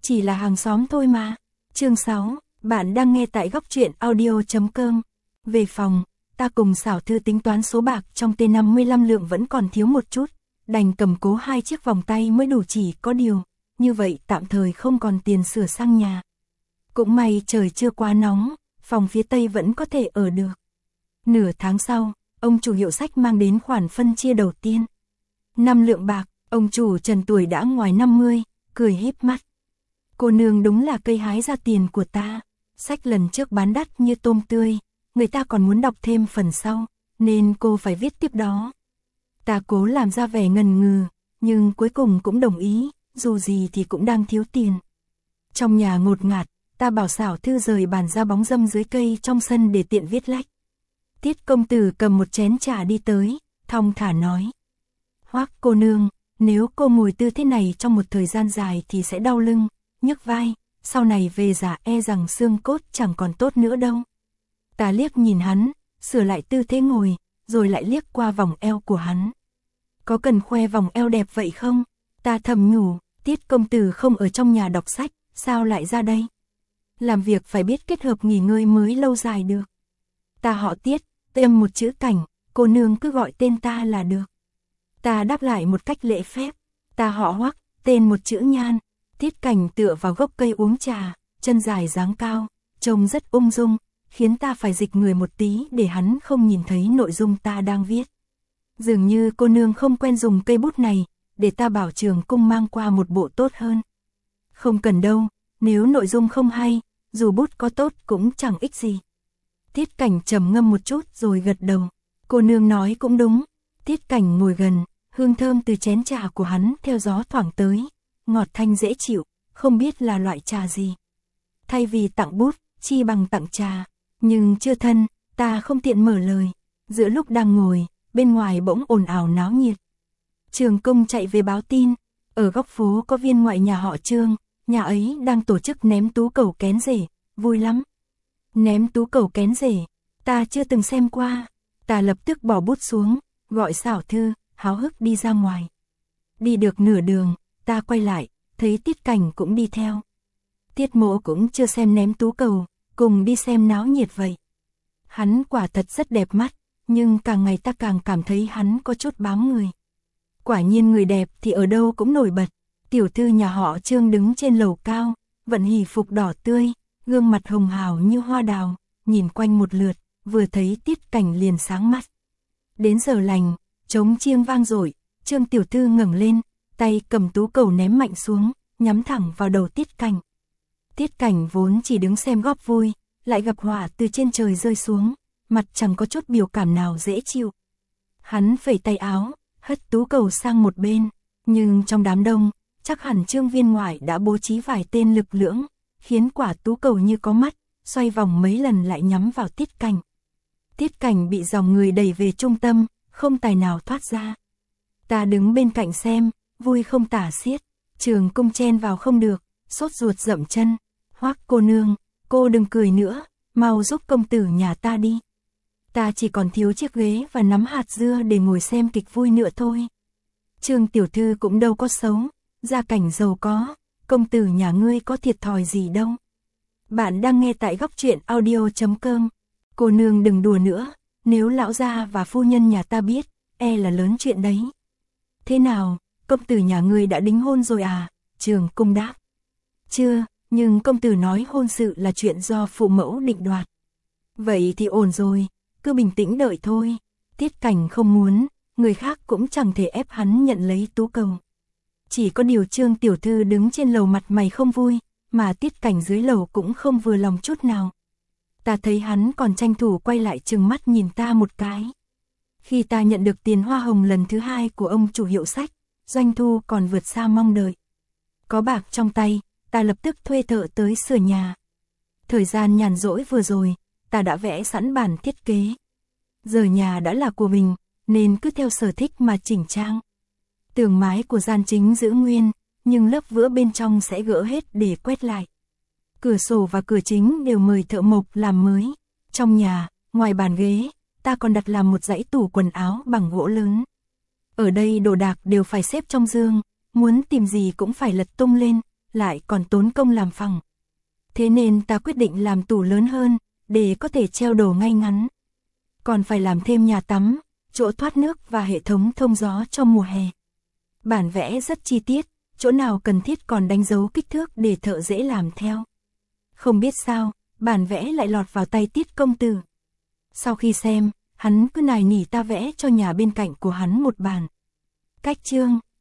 chỉ là hàng xóm thôi mà. Chương 6, bạn đang nghe tại góc truyện audio.com. Về phòng, ta cùng Xảo Thư tính toán số bạc trong T55 lượng vẫn còn thiếu một chút, đành cầm cố 2 chiếc vòng tay mới đủ, chỉ có điều, như vậy tạm thời không còn tiền sửa sang nhà. Cũng may trời chưa quá nóng, phòng phía Tây vẫn có thể ở được. Nửa tháng sau, ông chủ hiệu sách mang đến khoản phân chia đầu tiên. 5 lượng bạc, ông chủ trần tuổi đã ngoài 50, cười híp mắt. Cô nương đúng là cây hái ra tiền của ta, sách lần trước bán đắt như tôm tươi, người ta còn muốn đọc thêm phần sau, nên cô phải viết tiếp đó. Ta cố làm ra vẻ ngần ngừ, nhưng cuối cùng cũng đồng ý, dù gì thì cũng đang thiếu tiền. Trong nhà ngột ngạt, ta bảo Xảo Thư rời bàn ra bóng râm dưới cây trong sân để tiện viết lách. Tiết công tử cầm một chén trà đi tới, thong thả nói. Hoắc cô nương, nếu cô ngồi tư thế này trong một thời gian dài thì sẽ đau lưng, nhức vai, sau này về già e rằng xương cốt chẳng còn tốt nữa đâu. Ta liếc nhìn hắn, sửa lại tư thế ngồi, rồi lại liếc qua vòng eo của hắn. Có cần khoe vòng eo đẹp vậy không? Ta thầm nhủ, Tiết công tử không ở trong nhà đọc sách, sao lại ra đây? Làm việc phải biết kết hợp nghỉ ngơi mới lâu dài được. Ta họ Tiết, thêm một chữ Cảnh, cô nương cứ gọi tên ta là được. Ta đáp lại một cách lễ phép, ta họ Hoắc, tên một chữ Nhan. Tiết Cảnh tựa vào gốc cây uống trà, chân dài dáng cao, trông rất ung dung, khiến ta phải dịch người một tí để hắn không nhìn thấy nội dung ta đang viết. Dường như cô nương không quen dùng cây bút này, để ta bảo Trường Cung mang qua một bộ tốt hơn. Không cần đâu, nếu nội dung không hay, dù bút có tốt cũng chẳng ích gì. Tiết Cảnh trầm ngâm một chút rồi gật đầu, cô nương nói cũng đúng. Tiết Cảnh ngồi gần, hương thơm từ chén trà của hắn theo gió thoảng tới, ngọt thanh dễ chịu, không biết là loại trà gì. Thay vì tặng bút, chi bằng tặng trà, nhưng chưa thân, ta không tiện mở lời. Giữa lúc đang ngồi, bên ngoài bỗng ồn ào náo nhiệt. Trường Cung chạy về báo tin, ở góc phố có viên ngoại nhà họ Trương, nhà ấy đang tổ chức ném tú cầu kén rể, vui lắm. Ném tú cầu kén rể, ta chưa từng xem qua. Ta lập tức bỏ bút xuống, gọi Xảo Thư, háo hức đi ra ngoài. Đi được nửa đường, ta quay lại, thấy Tiết Cảnh cũng đi theo. Tiết Mỗ cũng chưa xem ném tú cầu, cùng đi xem náo nhiệt vậy. Hắn quả thật rất đẹp mắt, nhưng càng ngày ta càng cảm thấy hắn có chút bám người. Quả nhiên người đẹp thì ở đâu cũng nổi bật. Tiểu thư nhà họ Trương đứng trên lầu cao, vận hỷ phục đỏ tươi, gương mặt hồng hào như hoa đào, nhìn quanh một lượt, vừa thấy Tiết Cảnh liền sáng mắt. Đến giờ lành, trống chiêng vang dội, Trương tiểu thư ngẩng lên, tay cầm tú cầu ném mạnh xuống, nhắm thẳng vào đầu Tiết Cảnh. Tiết Cảnh vốn chỉ đứng xem góp vui, lại gặp họa từ trên trời rơi xuống, mặt chẳng có chút biểu cảm nào dễ chịu. Hắn phẩy tay áo, hất tú cầu sang một bên, nhưng trong đám đông, chắc hẳn Trương viên ngoại đã bố trí vài tên lực lưỡng, khiến quả tú cầu như có mắt, xoay vòng mấy lần lại nhắm vào Tiết Cảnh. Tiết Cảnh bị dòng người đẩy về trung tâm, không tài nào thoát ra. Ta đứng bên cạnh xem, vui không tả xiết. Trường Cung chen vào không được, sốt ruột dậm chân. Hoắc cô nương, cô đừng cười nữa, mau giúp công tử nhà ta đi. Ta chỉ còn thiếu chiếc ghế và nắm hạt dưa để ngồi xem kịch vui nữa thôi. Trương tiểu thư cũng đâu có xấu, gia cảnh giàu có, công tử nhà ngươi có thiệt thòi gì đâu. Bạn đang nghe tại góc truyện audio.com. Cô nương đừng đùa nữa, nếu lão gia và phu nhân nhà ta biết, e là lớn chuyện đấy. Thế nào, công tử nhà ngươi đã đính hôn rồi à? Trường Cung đáp. Chưa, nhưng công tử nói hôn sự là chuyện do phụ mẫu định đoạt. Vậy thì ổn rồi, cứ bình tĩnh đợi thôi. Tiết Cảnh không muốn, người khác cũng chẳng thể ép hắn nhận lấy tú cầu. Chỉ có điều Trương tiểu thư đứng trên lầu mặt mày không vui, mà Tiết Cảnh dưới lầu cũng không vừa lòng chút nào. Ta thấy hắn còn tranh thủ quay lại trừng mắt nhìn ta một cái. Khi ta nhận được tiền hoa hồng lần thứ 2 của ông chủ hiệu sách, doanh thu còn vượt xa mong đợi. Có bạc trong tay, ta lập tức thuê thợ tới sửa nhà. Thời gian nhàn rỗi vừa rồi, ta đã vẽ sẵn bản thiết kế. Giờ nhà đã là của mình, nên cứ theo sở thích mà chỉnh trang. Tường mái của gian chính giữ nguyên, nhưng lớp vữa bên trong sẽ gỡ hết để quét lại. Cửa sổ và cửa chính đều mời thợ mộc làm mới. Trong nhà, ngoài bàn ghế, ta còn đặt làm một dãy tủ quần áo bằng gỗ lớn. Ở đây đồ đạc đều phải xếp trong giường, muốn tìm gì cũng phải lật tung lên, lại còn tốn công làm phẳng. Thế nên ta quyết định làm tủ lớn hơn, để có thể treo đồ ngay ngắn. Còn phải làm thêm nhà tắm, chỗ thoát nước và hệ thống thông gió cho mùa hè. Bản vẽ rất chi tiết, chỗ nào cần thiết còn đánh dấu kích thước để thợ dễ làm theo. Không biết sao, bản vẽ lại lọt vào tay Tiết công tử. Sau khi xem, hắn cứ nài nỉ ta vẽ cho nhà bên cạnh của hắn một bản cách chương.